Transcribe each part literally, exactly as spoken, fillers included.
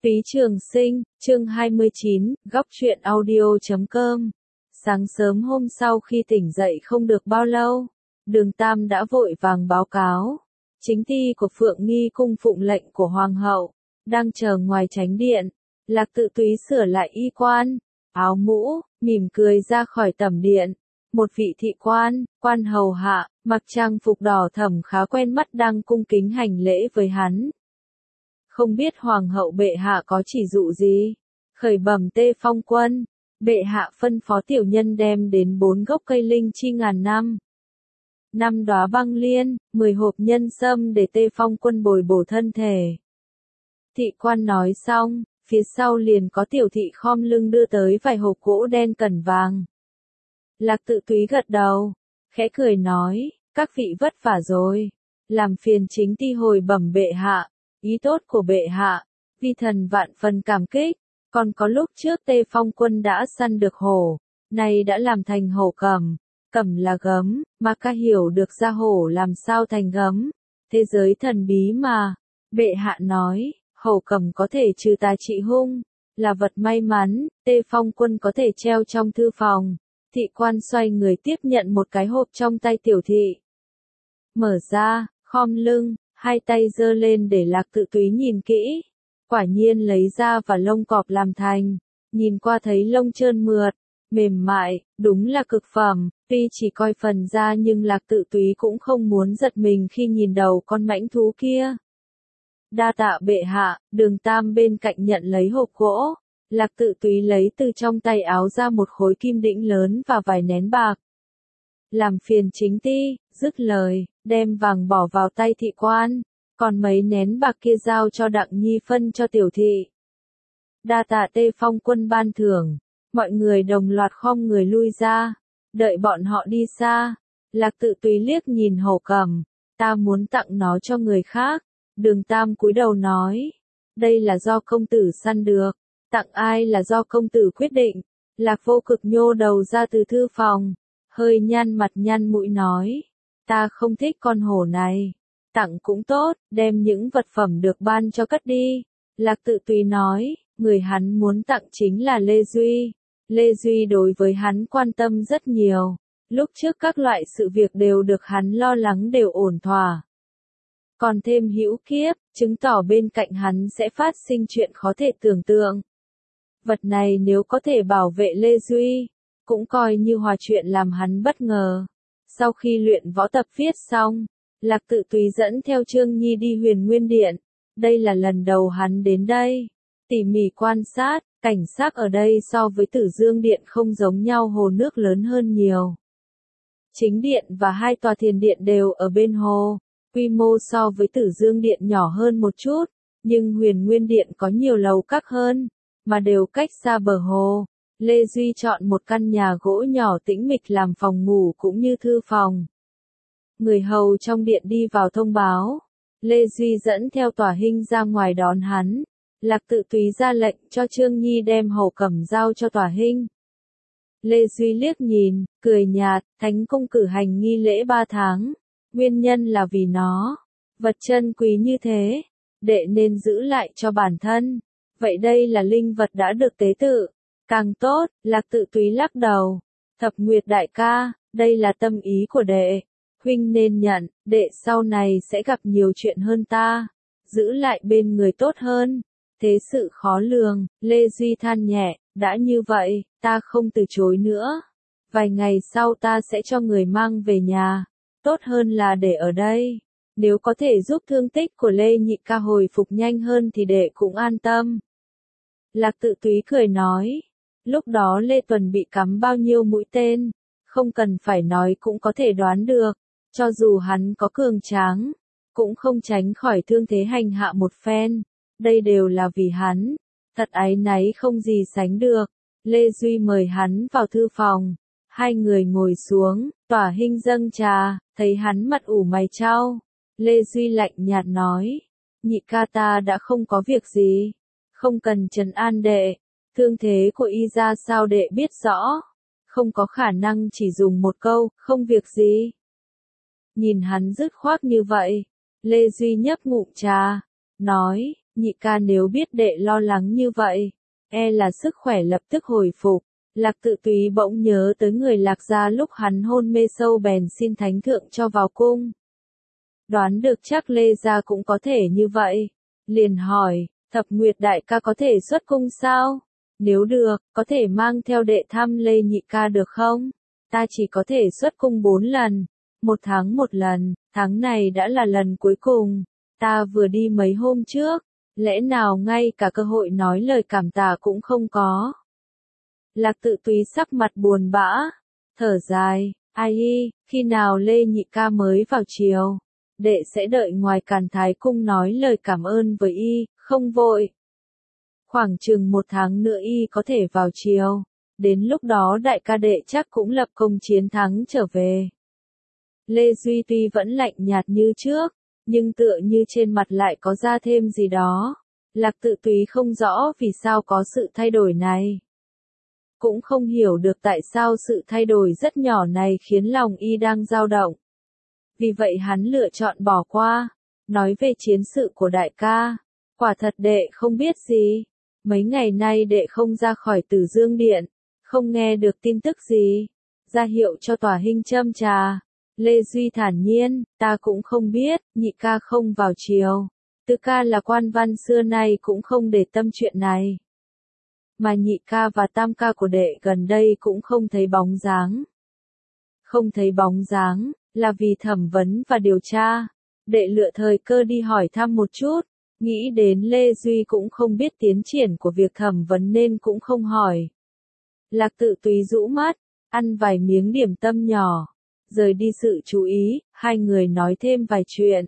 Phí Trường Sinh, chương hai mươi chín, góc truyện audio chấm com. Sáng sớm hôm sau khi tỉnh dậy không được bao lâu, Đường Tam đã vội vàng báo cáo. Chính ty của Phượng Nghi cung phụng lệnh của Hoàng hậu, đang chờ ngoài chánh điện. Lạc Tự Túy sửa lại y quan, áo mũ, mỉm cười ra khỏi tẩm điện. Một vị thị quan, quan hầu hạ, mặc trang phục đỏ thẫm khá quen mắt đang cung kính hành lễ với hắn. Không biết Hoàng hậu bệ hạ có chỉ dụ gì? Khởi bẩm Tê Phong quân, bệ hạ phân phó tiểu nhân đem đến bốn gốc cây linh chi ngàn năm. Năm đóa băng liên, mười hộp nhân sâm để Tê Phong quân bồi bổ thân thể. Thị quan nói xong, phía sau liền có tiểu thị khom lưng đưa tới vài hộp gỗ đen cẩn vàng. Lạc Tự Túy gật đầu, khẽ cười nói, các vị vất vả rồi, làm phiền chính ty hồi bẩm bệ hạ. Ý tốt của bệ hạ, vi thần vạn phần cảm kích, còn có lúc trước Tê Phong quân đã săn được hổ, nay đã làm thành hổ cẩm, cẩm là gấm, mà ca hiểu được ra hổ làm sao thành gấm, thế giới thần bí mà, bệ hạ nói, hổ cẩm có thể trừ tà trị hung, là vật may mắn, Tê Phong quân có thể treo trong thư phòng. Thị quan xoay người tiếp nhận một cái hộp trong tay tiểu thị. Mở ra, khom lưng. Hai tay giơ lên để Lạc Tự Túy nhìn kỹ. Quả nhiên lấy da và lông cọp làm thành. Nhìn qua thấy lông trơn mượt, mềm mại, đúng là cực phẩm. Tuy chỉ coi phần da nhưng Lạc Tự Túy cũng không muốn giật mình khi nhìn đầu con mãnh thú kia. Đa tạ bệ hạ, Đường Tam bên cạnh nhận lấy hộp gỗ. Lạc Tự Túy lấy từ trong tay áo ra một khối kim đĩnh lớn và vài nén bạc. Làm phiền chính ty, dứt lời, đem vàng bỏ vào tay thị quan, còn mấy nén bạc kia giao cho Đặng Nhi phân cho tiểu thị. Đa tạ Tê Phong quân ban thưởng, mọi người đồng loạt khom người lui ra, đợi bọn họ đi xa. Lạc Tự Túy liếc nhìn hổ cẩm, ta muốn tặng nó cho người khác. Đường Tam cúi đầu nói, đây là do công tử săn được, tặng ai là do công tử quyết định. Lạc Vô Cực nhô đầu ra từ thư phòng, hơi nhăn mặt nhăn mũi nói, ta không thích con hổ này, tặng cũng tốt, đem những vật phẩm được ban cho cất đi. Lạc Tự Túy nói, người hắn muốn tặng chính là Lê Duy. Lê Duy đối với hắn quan tâm rất nhiều, lúc trước các loại sự việc đều được hắn lo lắng đều ổn thỏa. Còn thêm hữu kiếp, chứng tỏ bên cạnh hắn sẽ phát sinh chuyện khó thể tưởng tượng. Vật này nếu có thể bảo vệ Lê Duy, cũng coi như hòa chuyện làm hắn bất ngờ. Sau khi luyện võ tập viết xong, Lạc Tự Túy dẫn theo Trương Nhi đi Huyền Nguyên Điện. Đây là lần đầu hắn đến đây. Tỉ mỉ quan sát, cảnh sắc ở đây so với Tử Dương Điện không giống nhau, hồ nước lớn hơn nhiều. Chính điện và hai tòa thiền điện đều ở bên hồ. Quy mô so với Tử Dương Điện nhỏ hơn một chút, nhưng Huyền Nguyên Điện có nhiều lầu các hơn, mà đều cách xa bờ hồ. Lê Duy chọn một căn nhà gỗ nhỏ tĩnh mịch làm phòng ngủ cũng như thư phòng. Người hầu trong điện đi vào thông báo. Lê Duy dẫn theo Tỏa Hinh ra ngoài đón hắn. Lạc Tự Túy ra lệnh cho Trương Nhi đem hổ cẩm giao cho Tỏa Hinh. Lê Duy liếc nhìn, cười nhạt, Thánh cung cử hành nghi lễ ba tháng. Nguyên nhân là vì nó, vật chân quý như thế, đệ nên giữ lại cho bản thân. Vậy đây là linh vật đã được tế tự. Càng tốt, Lạc Tự Túy lắc đầu. Thập Nguyệt đại ca, đây là tâm ý của đệ. Huynh nên nhận, đệ sau này sẽ gặp nhiều chuyện hơn ta. Giữ lại bên người tốt hơn. Thế sự khó lường, Lê Duy than nhẹ, đã như vậy, ta không từ chối nữa. Vài ngày sau ta sẽ cho người mang về nhà. Tốt hơn là để ở đây. Nếu có thể giúp thương tích của Lê nhị ca hồi phục nhanh hơn thì đệ cũng an tâm. Lạc Tự Túy cười nói. Lúc đó Lê Tuần bị cắm bao nhiêu mũi tên, không cần phải nói cũng có thể đoán được, cho dù hắn có cường tráng, cũng không tránh khỏi thương thế hành hạ một phen, đây đều là vì hắn, thật áy náy không gì sánh được. Lê Duy mời hắn vào thư phòng, hai người ngồi xuống, Tỏa Hinh dâng trà, thấy hắn mặt ủ mày chau, Lê Duy lạnh nhạt nói, nhị ca ta đã không có việc gì, không cần trấn an đệ. Thương thế của y ra sao đệ biết rõ, không có khả năng chỉ dùng một câu, không việc gì. Nhìn hắn dứt khoát như vậy, Lê Duy nhấp ngụm trà, nói, nhị ca nếu biết đệ lo lắng như vậy, e là sức khỏe lập tức hồi phục. Lạc Tự Túy bỗng nhớ tới người Lạc gia lúc hắn hôn mê sâu bèn xin thánh thượng cho vào cung. Đoán được chắc Lê gia cũng có thể như vậy. Liền hỏi, Thập Nguyệt đại ca có thể xuất cung sao? Nếu được, có thể mang theo đệ thăm Lê nhị ca được không? Ta chỉ có thể xuất cung bốn lần, một tháng một lần, tháng này đã là lần cuối cùng. Ta vừa đi mấy hôm trước, lẽ nào ngay cả cơ hội nói lời cảm tạ cũng không có. Lạc Tự Túy sắc mặt buồn bã, thở dài, ai y, khi nào Lê nhị ca mới vào triều, đệ sẽ đợi ngoài Càn Thái cung nói lời cảm ơn với y, không vội. Khoảng chừng một tháng nữa y có thể vào triều, đến lúc đó đại ca đệ chắc cũng lập công chiến thắng trở về. Lê Duy tuy vẫn lạnh nhạt như trước, nhưng tựa như trên mặt lại có ra thêm gì đó. Lạc Tự Túy không rõ vì sao có sự thay đổi này. Cũng không hiểu được tại sao sự thay đổi rất nhỏ này khiến lòng y đang dao động. Vì vậy hắn lựa chọn bỏ qua, nói về chiến sự của đại ca. Quả thật đệ không biết gì. Mấy ngày nay đệ không ra khỏi Tử Dương Điện, không nghe được tin tức gì. Ra hiệu cho tòa hình châm trà. Lê Duy thản nhiên, ta cũng không biết, nhị ca không vào triều. Tứ ca là quan văn xưa nay cũng không để tâm chuyện này. Mà nhị ca và tam ca của đệ gần đây cũng không thấy bóng dáng. Không thấy bóng dáng, là vì thẩm vấn và điều tra. Đệ lựa thời cơ đi hỏi thăm một chút, nghĩ đến Lê Duy cũng không biết tiến triển của việc thẩm vấn nên cũng không hỏi. Lạc Tự Túy rũ mắt, ăn vài miếng điểm tâm nhỏ, rời đi sự chú ý, hai người nói thêm vài chuyện.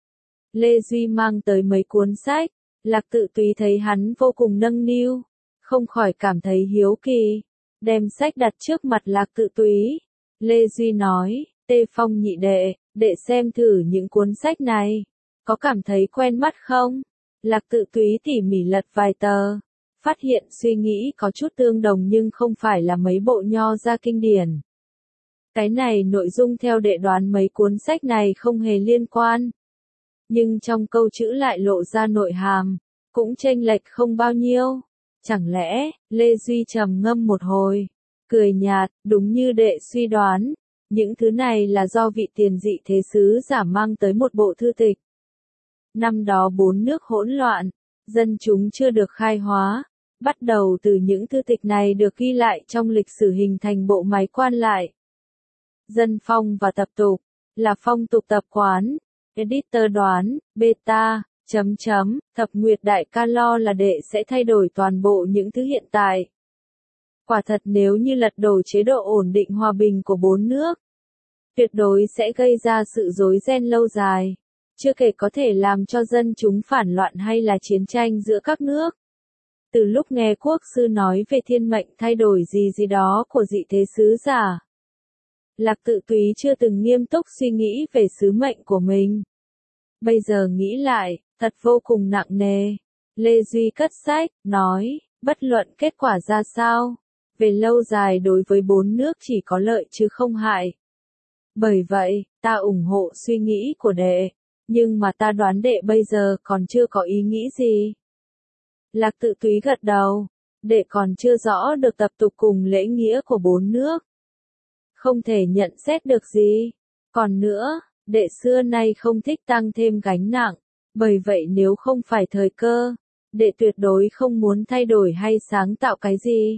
Lê Duy mang tới mấy cuốn sách, Lạc Tự Túy thấy hắn vô cùng nâng niu, không khỏi cảm thấy hiếu kỳ, đem sách đặt trước mặt Lạc Tự Túy. Lê Duy nói, Tê Phong nhị đệ, đệ xem thử những cuốn sách này, có cảm thấy quen mắt không? Lạc Tự Túy tỉ mỉ lật vài tờ, phát hiện suy nghĩ có chút tương đồng nhưng không phải là mấy bộ nho ra kinh điển. Cái này nội dung theo đệ đoán mấy cuốn sách này không hề liên quan. Nhưng trong câu chữ lại lộ ra nội hàm, cũng chênh lệch không bao nhiêu. Chẳng lẽ, Lê Duy trầm ngâm một hồi, cười nhạt, đúng như đệ suy đoán, những thứ này là do vị tiền dị thế sứ giả mang tới một bộ thư tịch. Năm đó bốn nước hỗn loạn, dân chúng chưa được khai hóa, bắt đầu từ những thư tịch này được ghi lại trong lịch sử hình thành bộ máy quan lại. Dân phong và tập tục, là phong tục tập quán, editor đoán, beta, chấm chấm, Thập Nguyệt đại ca lo là đệ sẽ thay đổi toàn bộ những thứ hiện tại. Quả thật nếu như lật đổ chế độ ổn định hòa bình của bốn nước, tuyệt đối sẽ gây ra sự rối ren lâu dài, chưa kể có thể làm cho dân chúng phản loạn hay là chiến tranh giữa các nước. Từ lúc nghe quốc sư nói về thiên mệnh thay đổi gì gì đó của dị thế sứ giả, Lạc Tự Túy chưa từng nghiêm túc suy nghĩ về sứ mệnh của mình. Bây giờ nghĩ lại, thật vô cùng nặng nề. Lê Duy cất sách, nói, bất luận kết quả ra sao, về lâu dài đối với bốn nước chỉ có lợi chứ không hại. Bởi vậy, ta ủng hộ suy nghĩ của đệ, nhưng mà ta đoán đệ bây giờ còn chưa có ý nghĩ gì. Lạc Tự Túy gật đầu, đệ còn chưa rõ được tập tục cùng lễ nghĩa của bốn nước. Không thể nhận xét được gì. Còn nữa, đệ xưa nay không thích tăng thêm gánh nặng, bởi vậy nếu không phải thời cơ, đệ tuyệt đối không muốn thay đổi hay sáng tạo cái gì.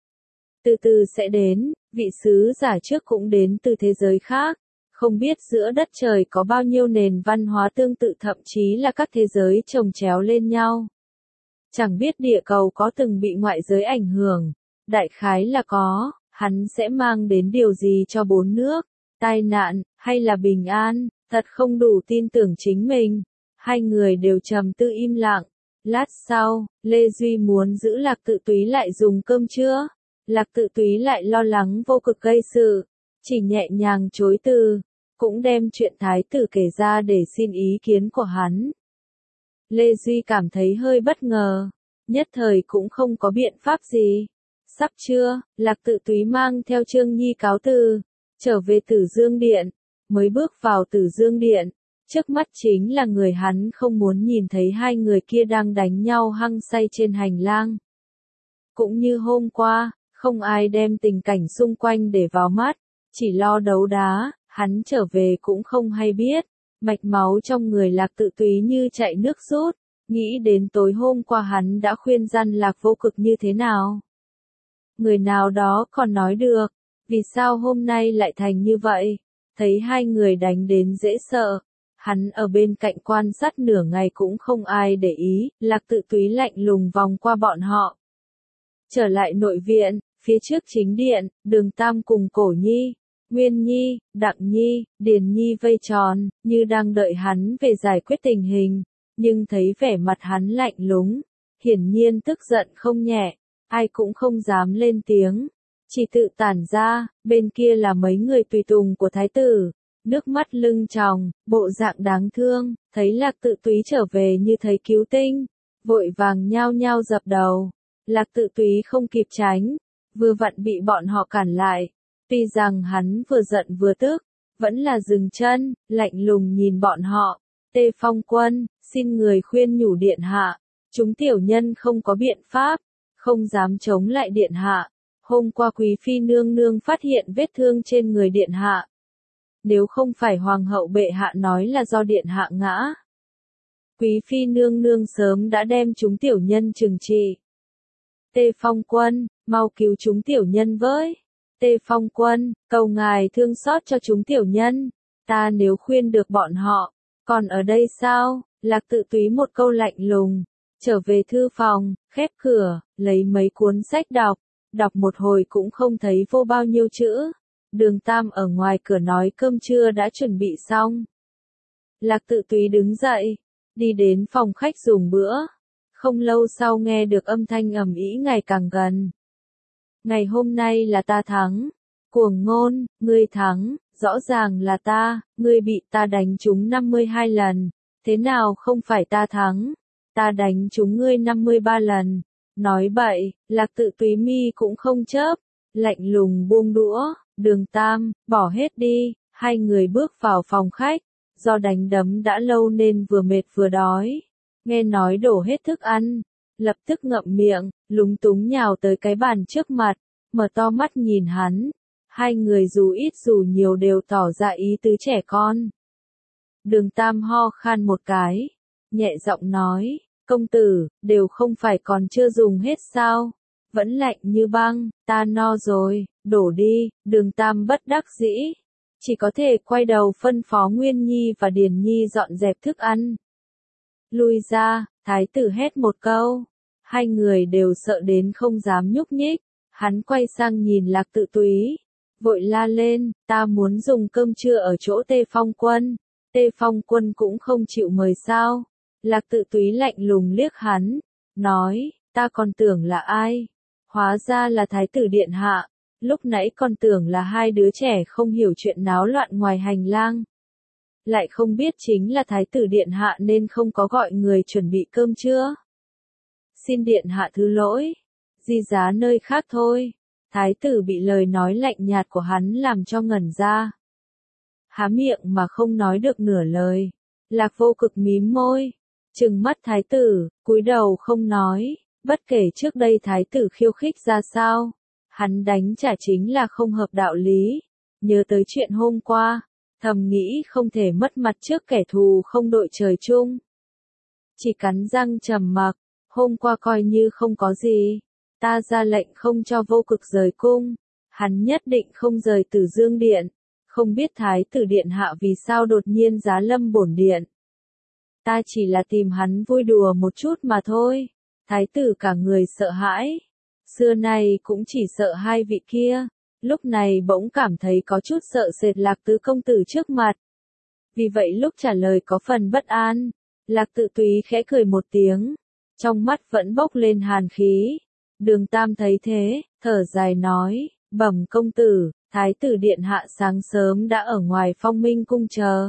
Từ từ sẽ đến, vị sứ giả trước cũng đến từ thế giới khác, không biết giữa đất trời có bao nhiêu nền văn hóa tương tự thậm chí là các thế giới chồng chéo lên nhau. Chẳng biết địa cầu có từng bị ngoại giới ảnh hưởng, đại khái là có, hắn sẽ mang đến điều gì cho bốn nước, tai nạn, hay là bình an, thật không đủ tin tưởng chính mình. Hai người đều trầm tư im lặng. Lát sau, Lê Duy muốn giữ Lạc Tự Túy lại dùng cơm trưa. Lạc Tự Túy lại lo lắng vô cực gây sự, chỉ nhẹ nhàng chối từ, cũng đem chuyện thái tử kể ra để xin ý kiến của hắn. Lê Duy cảm thấy hơi bất ngờ, nhất thời cũng không có biện pháp gì. Sắp trưa, Lạc Tự Túy mang theo Trương Nhi cáo từ, trở về Tử Dương Điện, mới bước vào Tử Dương Điện, Trước mắt chính là người hắn không muốn nhìn thấy, hai người kia đang đánh nhau hăng say trên hành lang. Cũng như hôm qua, không ai đem tình cảnh xung quanh để vào mắt, chỉ lo đấu đá, hắn trở về cũng không hay biết, mạch máu trong người Lạc Tự Túy như chạy nước rút, nghĩ đến tối hôm qua hắn đã khuyên răn Lạc Vô Cực như thế nào. Người nào đó còn nói được, vì sao hôm nay lại thành như vậy, thấy hai người đánh đến dễ sợ. Hắn ở bên cạnh quan sát nửa ngày cũng không ai để ý, Lạc Tự Túy lạnh lùng vòng qua bọn họ. Trở lại nội viện, phía trước chính điện, Đường Tam cùng Cổ Nhi, Nguyên Nhi, Đặng Nhi, Điền Nhi vây tròn, như đang đợi hắn về giải quyết tình hình, nhưng thấy vẻ mặt hắn lạnh lùng, hiển nhiên tức giận không nhẹ, ai cũng không dám lên tiếng, chỉ tự tản ra, bên kia là mấy người tùy tùng của thái tử. Nước mắt lưng tròng, bộ dạng đáng thương, thấy Lạc Tự Túy trở về như thấy cứu tinh, vội vàng nhao nhao dập đầu. Lạc Tự Túy không kịp tránh, vừa vặn bị bọn họ cản lại. Tuy rằng hắn vừa giận vừa tức, vẫn là dừng chân, lạnh lùng nhìn bọn họ. Tê Phong Quân, xin người khuyên nhủ điện hạ, chúng tiểu nhân không có biện pháp, không dám chống lại điện hạ. Hôm qua quý phi nương nương phát hiện vết thương trên người điện hạ. Nếu không phải hoàng hậu bệ hạ nói là do điện hạ ngã, quý phi nương nương sớm đã đem chúng tiểu nhân trừng trị. Tê Phong Quân, mau cứu chúng tiểu nhân với. Tê Phong Quân, cầu ngài thương xót cho chúng tiểu nhân. Ta nếu khuyên được bọn họ, còn ở đây sao? Lạc Tự Túy một câu lạnh lùng, trở về thư phòng, khép cửa, lấy mấy cuốn sách đọc, đọc một hồi cũng không thấy vô bao nhiêu chữ. Đường Tam ở ngoài cửa nói cơm trưa đã chuẩn bị xong. Lạc Tự Túy đứng dậy, đi đến phòng khách dùng bữa. Không lâu sau nghe được âm thanh ầm ĩ ngày càng gần. Ngày hôm nay là ta thắng. Cuồng ngôn, ngươi thắng, rõ ràng là ta, ngươi bị ta đánh trúng năm mươi hai lần. Thế nào không phải ta thắng? Ta đánh trúng ngươi năm mươi ba lần. Nói bậy, Lạc Tự Túy mi cũng không chớp, lạnh lùng buông đũa. Đường Tam, bỏ hết đi, hai người bước vào phòng khách, do đánh đấm đã lâu nên vừa mệt vừa đói. Nghe nói đổ hết thức ăn, lập tức ngậm miệng, lúng túng nhào tới cái bàn trước mặt, mở to mắt nhìn hắn. Hai người dù ít dù nhiều đều tỏ ra ý tứ trẻ con. Đường Tam ho khan một cái, nhẹ giọng nói, công tử, đều không phải còn chưa dùng hết sao? Vẫn lạnh như băng, ta no rồi, đổ đi. Đường Tam bất đắc dĩ, chỉ có thể quay đầu phân phó Nguyên Nhi và Điền Nhi dọn dẹp thức ăn. Lui ra, thái tử hét một câu, hai người đều sợ đến không dám nhúc nhích. Hắn quay sang nhìn Lạc Tự Túy, vội la lên, ta muốn dùng cơm trưa ở chỗ Tê Phong Quân. Tê Phong Quân cũng không chịu mời sao? Lạc Tự Túy lạnh lùng liếc hắn, nói, ta còn tưởng là ai? Hóa ra là thái tử điện hạ, lúc nãy còn tưởng là hai đứa trẻ không hiểu chuyện náo loạn ngoài hành lang. Lại không biết chính là thái tử điện hạ nên không có gọi người chuẩn bị cơm trưa. Xin điện hạ thứ lỗi, di giá nơi khác thôi. Thái tử bị lời nói lạnh nhạt của hắn làm cho ngẩn ra. Há miệng mà không nói được nửa lời. Lạc Vô Cực mím môi, trừng mắt thái tử, cúi đầu không nói. Bất kể trước đây thái tử khiêu khích ra sao, hắn đánh trả chính là không hợp đạo lý. Nhớ tới chuyện hôm qua, thầm nghĩ không thể mất mặt trước kẻ thù không đội trời chung. Chỉ cắn răng trầm mặc, hôm qua coi như không có gì. Ta ra lệnh không cho Vô Cực rời cung, hắn nhất định không rời Tử Dương Điện. Không biết thái tử điện hạ vì sao đột nhiên giá lâm bổn điện. Ta chỉ là tìm hắn vui đùa một chút mà thôi. Thái tử cả người sợ hãi. Xưa nay cũng chỉ sợ hai vị kia. Lúc này bỗng cảm thấy có chút sợ sệt Lạc Tứ công tử trước mặt. Vì vậy lúc trả lời có phần bất an. Lạc Tự Túy khẽ cười một tiếng, trong mắt vẫn bốc lên hàn khí. Đường Tam thấy thế, thở dài nói, bẩm công tử, thái tử điện hạ sáng sớm đã ở ngoài Phong Minh cung chờ.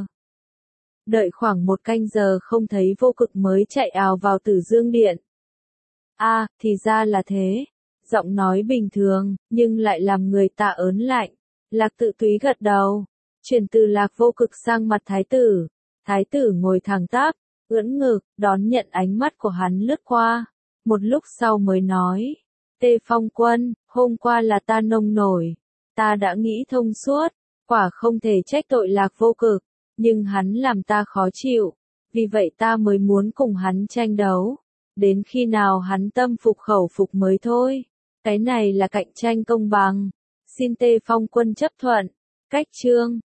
Đợi khoảng một canh giờ không thấy Vô Cực mới chạy ào vào Tử Dương Điện. A, à, thì ra là thế. Giọng nói bình thường, nhưng lại làm người ta ớn lạnh. Lạc Tự Túy gật đầu, chuyển từ Lạc Vô Cực sang mặt thái tử. Thái tử ngồi thẳng tắp, ưỡn ngực, đón nhận ánh mắt của hắn lướt qua. Một lúc sau mới nói, Tê Phong Quân, hôm qua là ta nông nổi. Ta đã nghĩ thông suốt, quả không thể trách tội Lạc Vô Cực, nhưng hắn làm ta khó chịu. Vì vậy ta mới muốn cùng hắn tranh đấu. Đến khi nào hắn tâm phục khẩu phục mới thôi. Cái này là cạnh tranh công bằng. Xin Tê Phong Quân chấp thuận. Cách chương